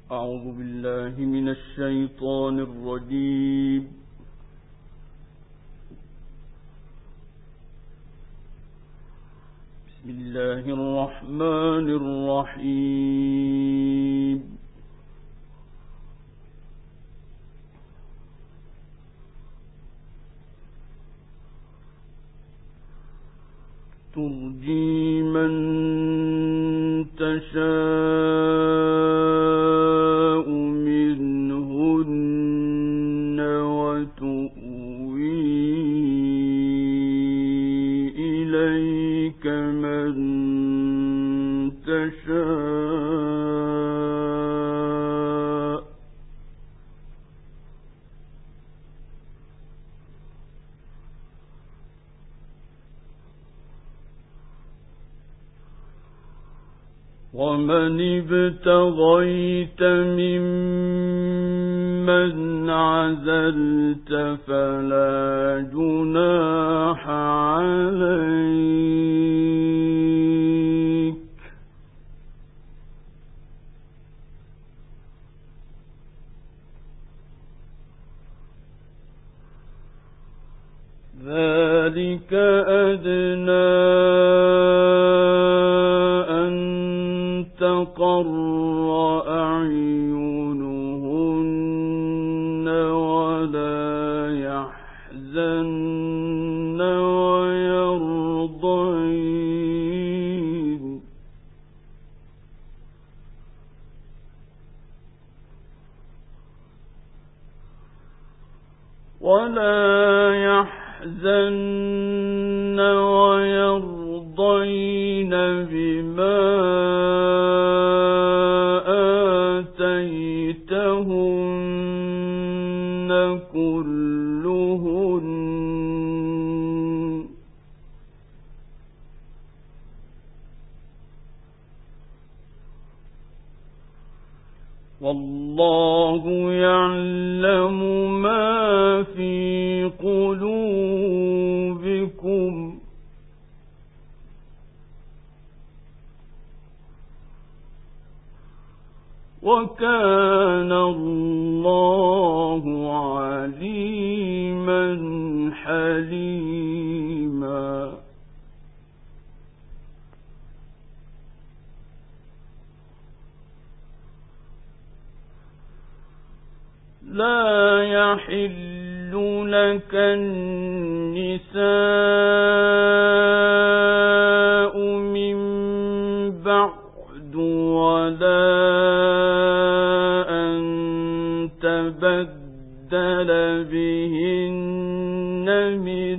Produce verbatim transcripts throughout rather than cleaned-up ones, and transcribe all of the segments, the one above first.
أعوذ بالله من الشيطان الرجيم. بسم الله الرحمن الرحيم. ترجي من تشاء منهن وتؤوي إليك من تشاء ومن ابتغيت ممن عزلت فلا جناح عليك ذلك أدنى تقر أعينهن ولا يحزن ويرضين ولا يحزن ويرضين بما آتيتهن كلهن والله يعلم ما في قلوبكم وكان الله عليما حليما. لا يحل لك النساء من بعد ولا تبدل بهن من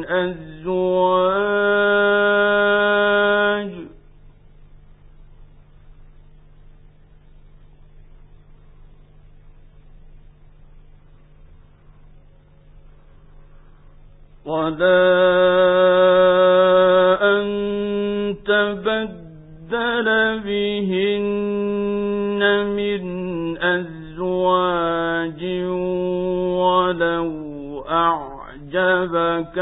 أزواج ولا أن تبدل بهن من أزواج ولو أعجبك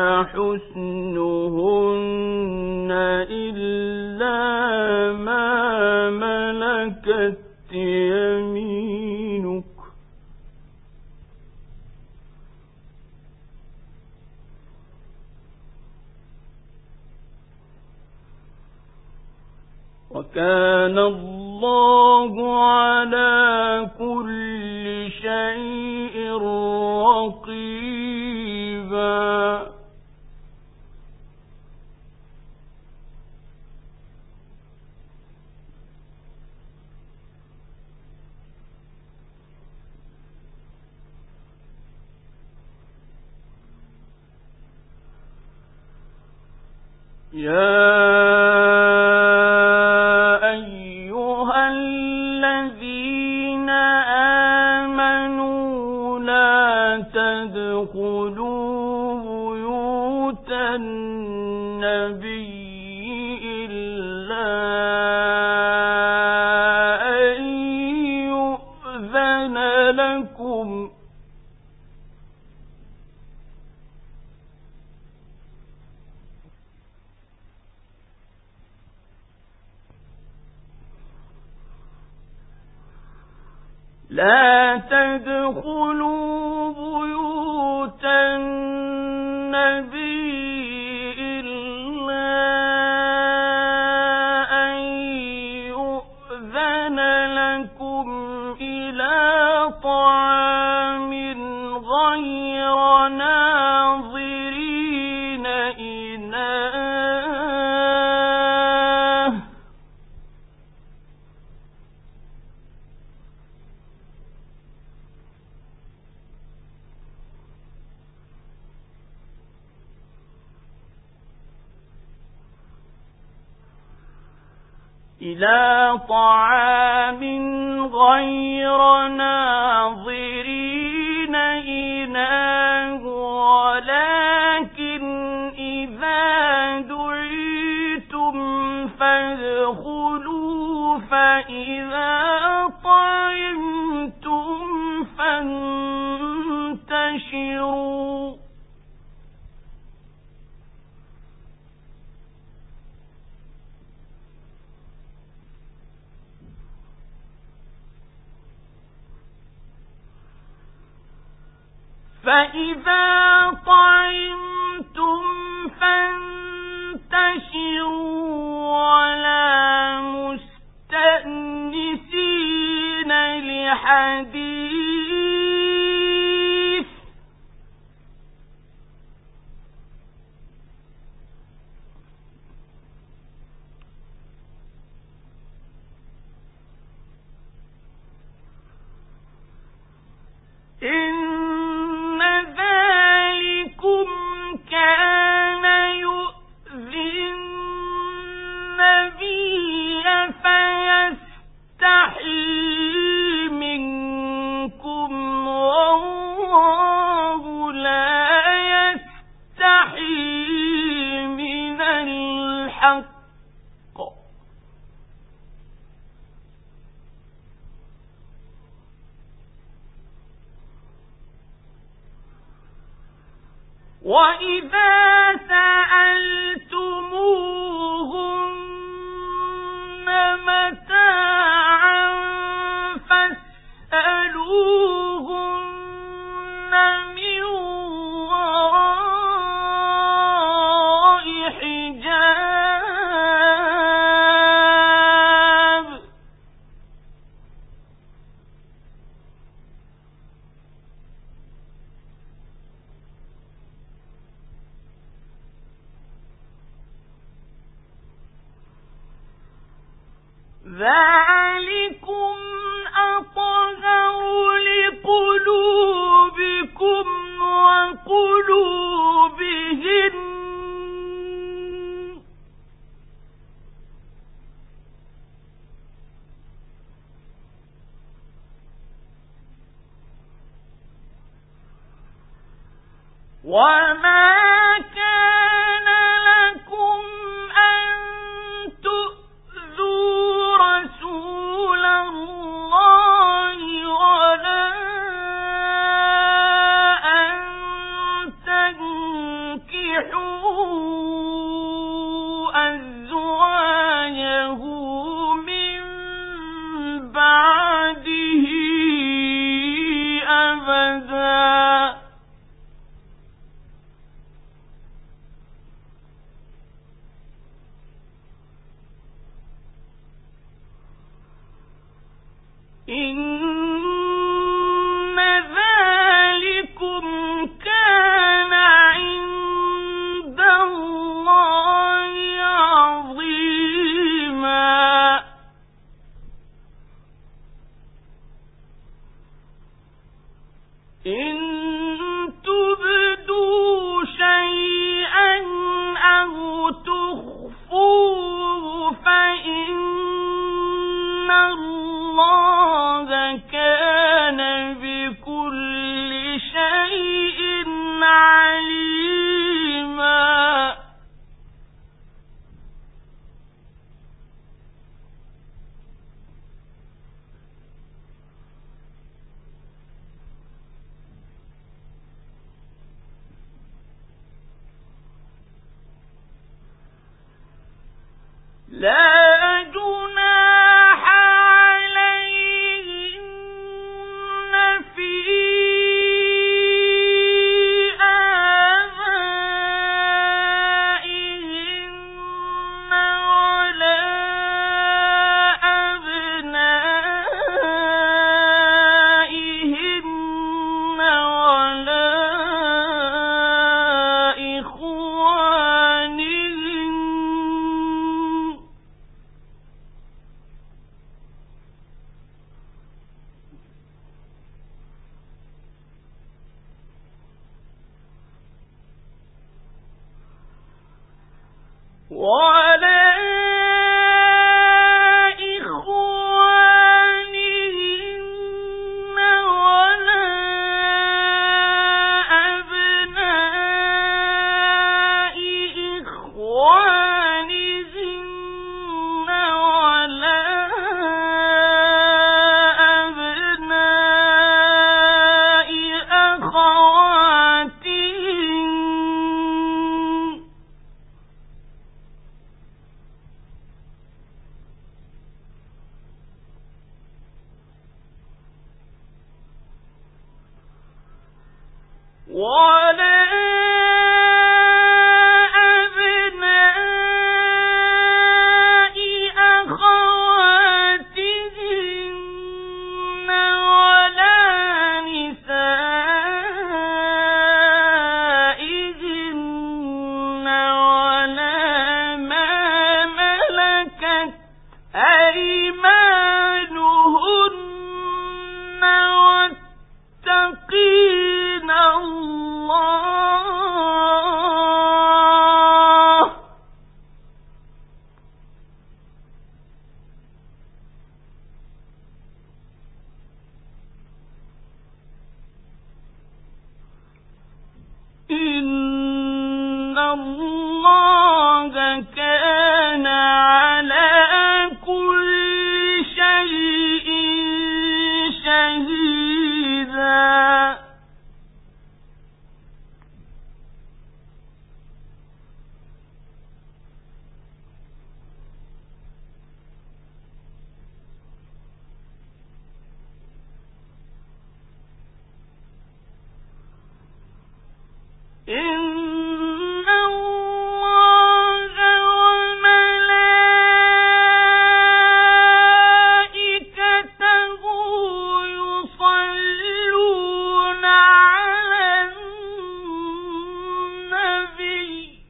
حسنهن إلا ما ملكت يمينك وكان الله على كل شيء رقيبا. يا تدخلوا بيوت النبي إلا أن يؤذن لكم لا تدخلوا بيوت النبي إلا أن يؤذن لكم إلى طعام غير ناظرين إناه إلى طعام غير ناظرين إناه ولكن إذا دعيتم فادخلوا فإذا طعمتم فانتشروا فإذا طعمتم فانتشروا ولا مستأنسين لحديث إن ذلكم كان يؤذي النبي فيستحيي منكم والله لا يستحيي من الحق وَإِذَا سَأَلْتُمُوهُنَّ مَتَاعًا فَاسْأَلُوهُنَّ مِنْ وَرَاءِ حِجَابٍ ذَلِكُمْ أَطْهَرُ لِقُلُوبِكُمْ وَقُلُوبِهِنَّ وَمَا كَانَ لَكُمْ أَن تُؤْذُوا رَسُولَ اللَّهِ وَلَا أَن تَنكِحُوا أَزْوَاجَهُ مِن بَعْدِهِ أَبَدًا إِنَّ ذَلِكُمْ كَانَ عِندَ اللَّهِ عَظِيمًا إِن تُبْدُوا شَيْئًا أَوْ تُخْفُوهُ فَإِنَّ اللَّهَ كَانَ بِكُلِّ شَيْءٍ عَلِيمًا لا جناح عليهن ولا إخوانهن ولا أبناء إخوانهن ولا أبناء أخواتهن ولا أبناء أخواتهن ولا نسائهن ولا ما ملكت أيمانهن واتقين الله إن الله كان على كل شيء شهيدا إن الله وملائكته يصلون على النبي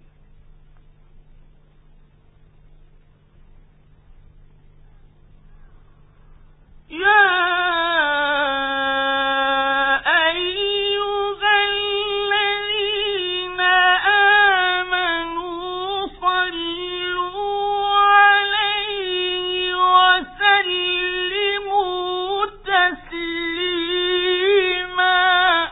يا أيها الذين آمنوا صلوا عليه وسلموا تسليما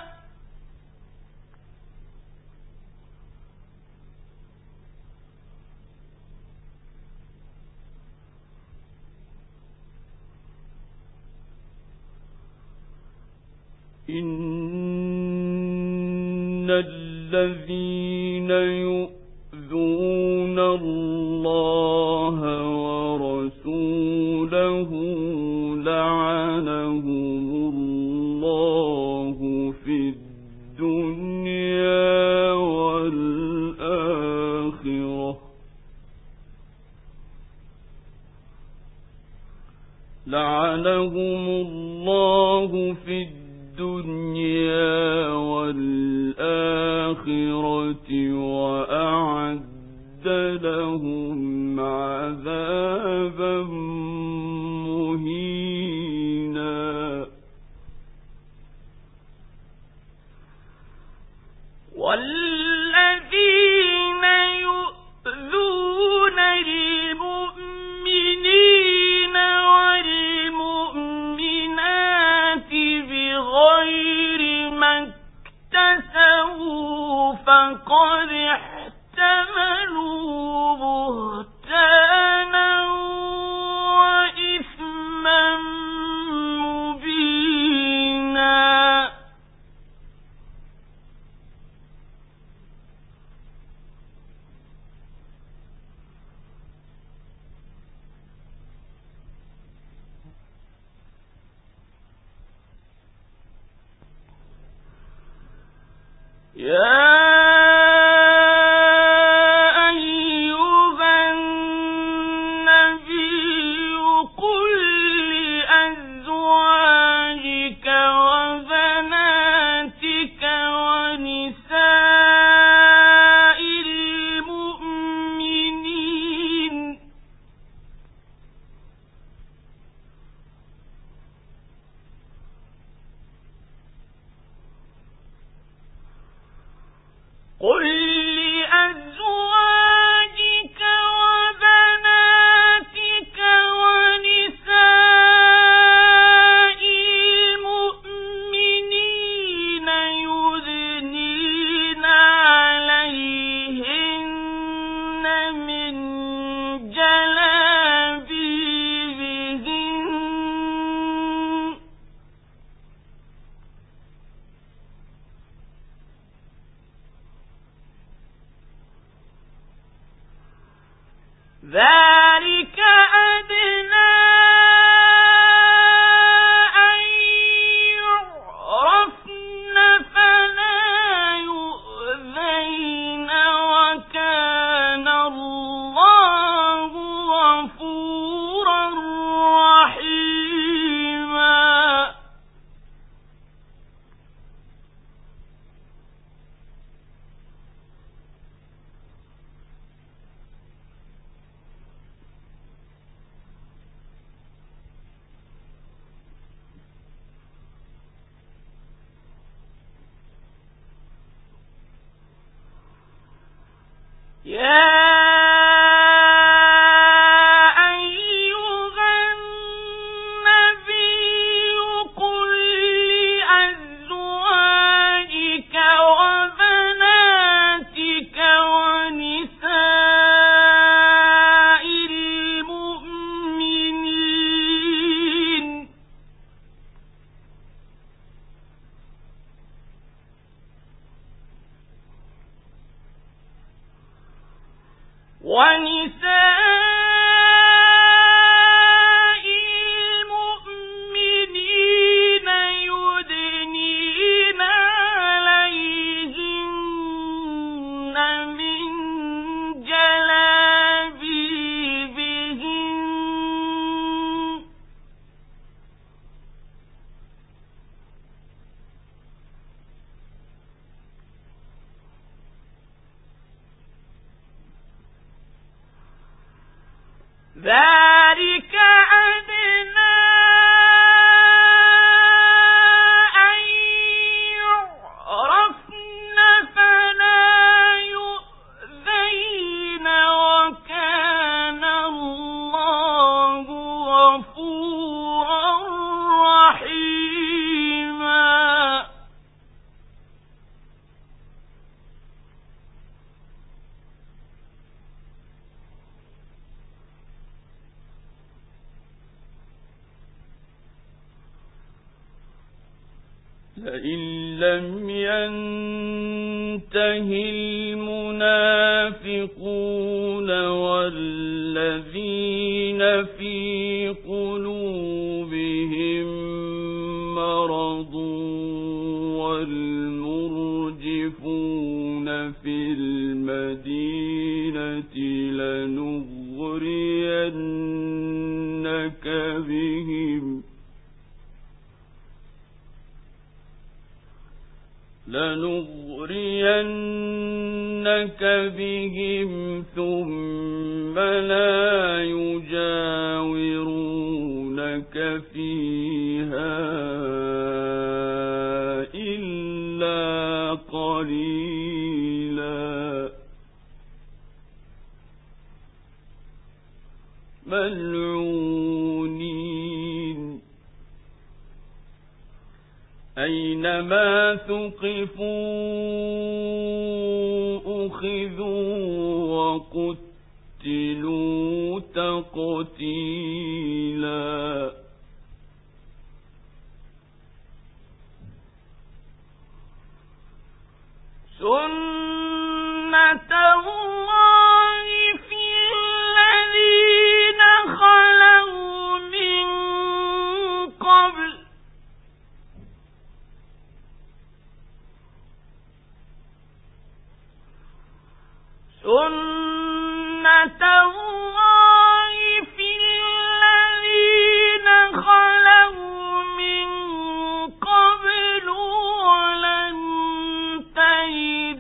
إن الذين يؤذون الله ورسوله لعنهم الله في الدنيا والآخرة لعنهم الله في الدنيا والآخرة وأعد لهم عذابا مهينا والذين يؤذون المؤمنين والمؤمنات بغير ما اكتسبوا فقد احتملوا بهتانا وإثما مبينا يا أيها النبي قل لأزواجك وبناتك ونساء المؤمنين ذلك أدنى أن يعرفن فلا يؤذين وكان الله غفورا رحيما. يا أيها النبي قل لأزواجك وبناتك ونساء المؤمنين ونساء المؤمنين يدنين عليهن من جلابيبهن ذلك أدنى أن يعرفن فلا يؤذين وكان الله غفورا رحيما. لئن لم ينته المنافقون والذين في قلوبهم مرض والمرجفون في المدينة لنغرينك بهم لنغرينك بهم ثم لا يجاورونك فيها إلا قليلا ملعونين أينما ثقفوا أخذوا وقتلوا تقتيلا. سنة الله في الذين خلوا من قبل سنة الله في الذين خلوا من قبل ولن تجد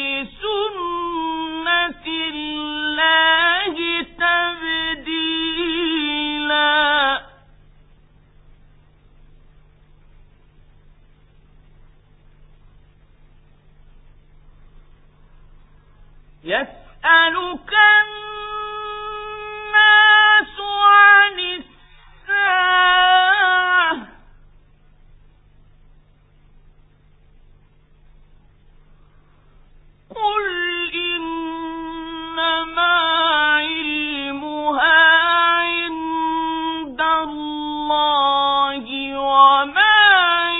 لسنة الله تبديلا. يسألك الناس عن الساعة قل إنما علمها عند الله وما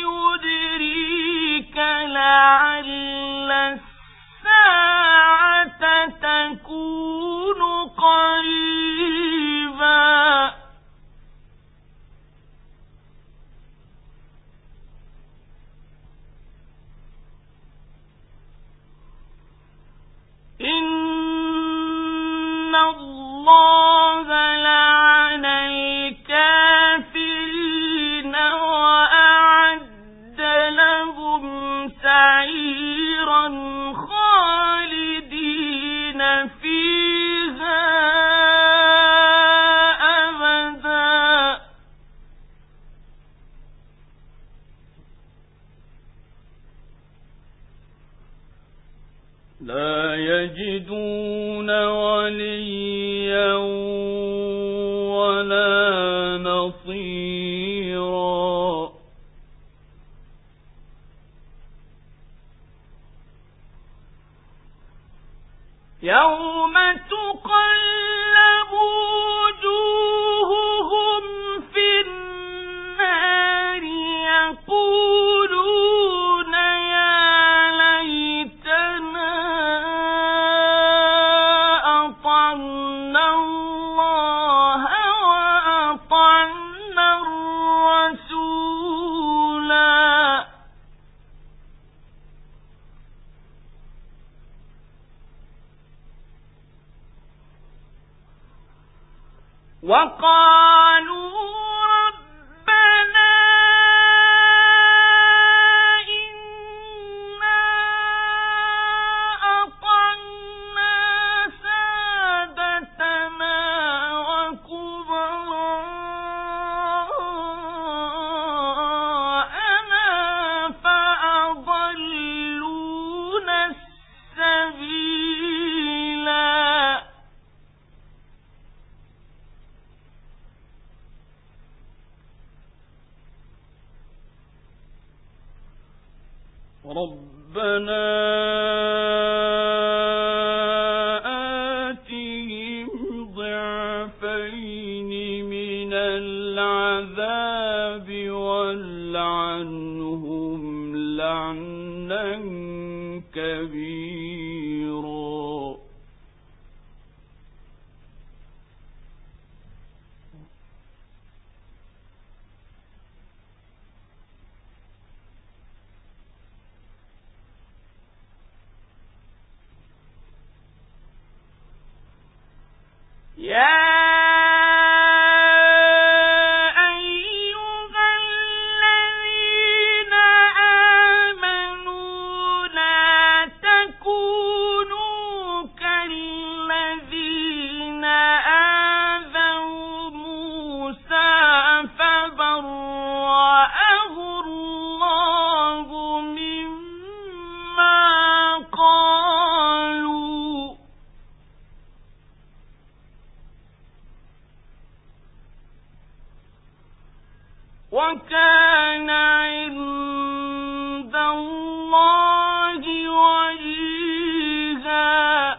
يدريك لعل الساعة تكون يجدون وليا ولا نصيرا. يوم تقلب وجوههم في النار يقولون يا ليتنا أطعنا الله وأطعنا الرسولا. وقالوا ربنا إنا أطعنا سادتنا وكبراءنا فأضلونا السبيلا. ربنا آتهم ضعفين من العذاب والعنهم لعنا كبيرا. يا أيها الذين آمنوا لا تكونوا كالذين آذوا موسى فبرأه الله مما قالوا وكان عند الله وجيها.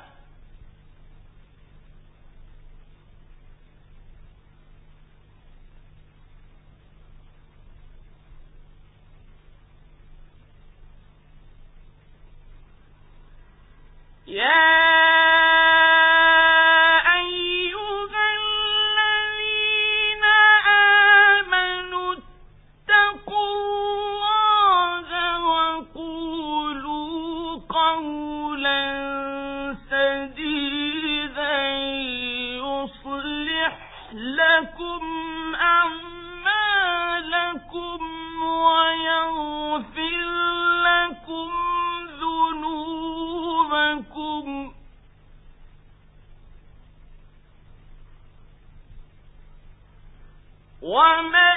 يا لكم أعمالكم ويغفر لكم ذنوبكم ومن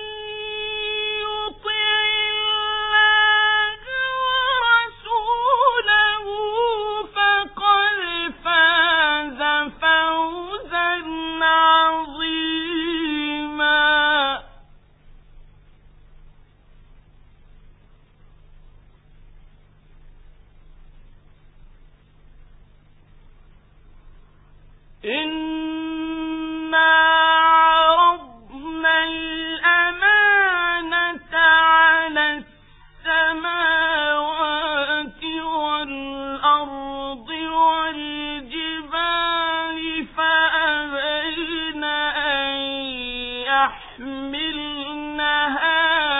إنا عرضنا الأمانة على السماوات والأرض والجبال فأبين أن يحملنها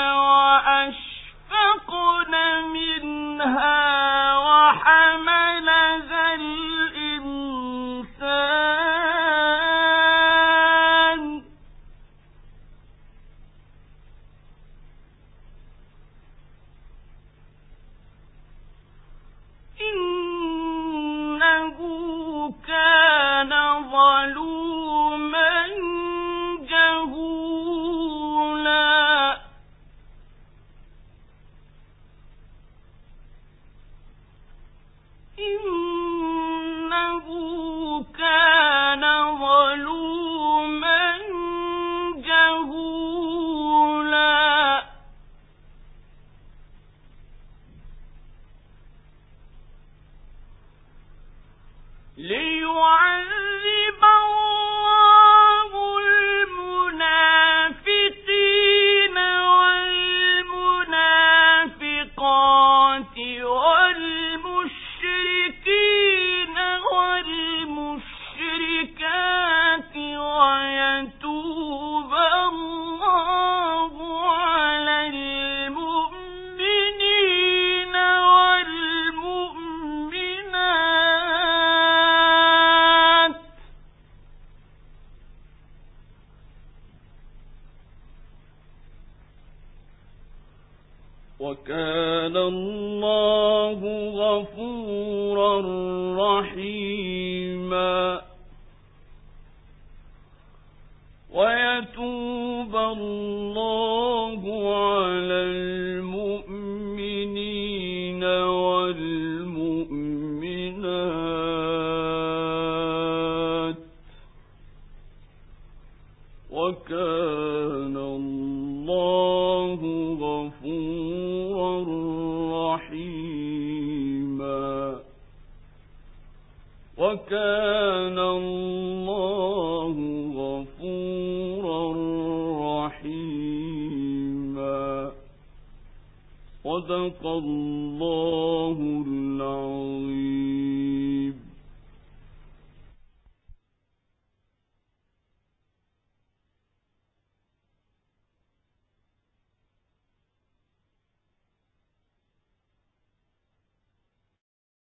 وأشفقن منها وحملها الإنسان إنه كان ظلوما جهولا. وكان الله غفورا رحيما. ويتوب الله على المؤمنين والمؤمنات وكان الله غفورا رحيما. وكان الله غفورا رحيما. صدق الله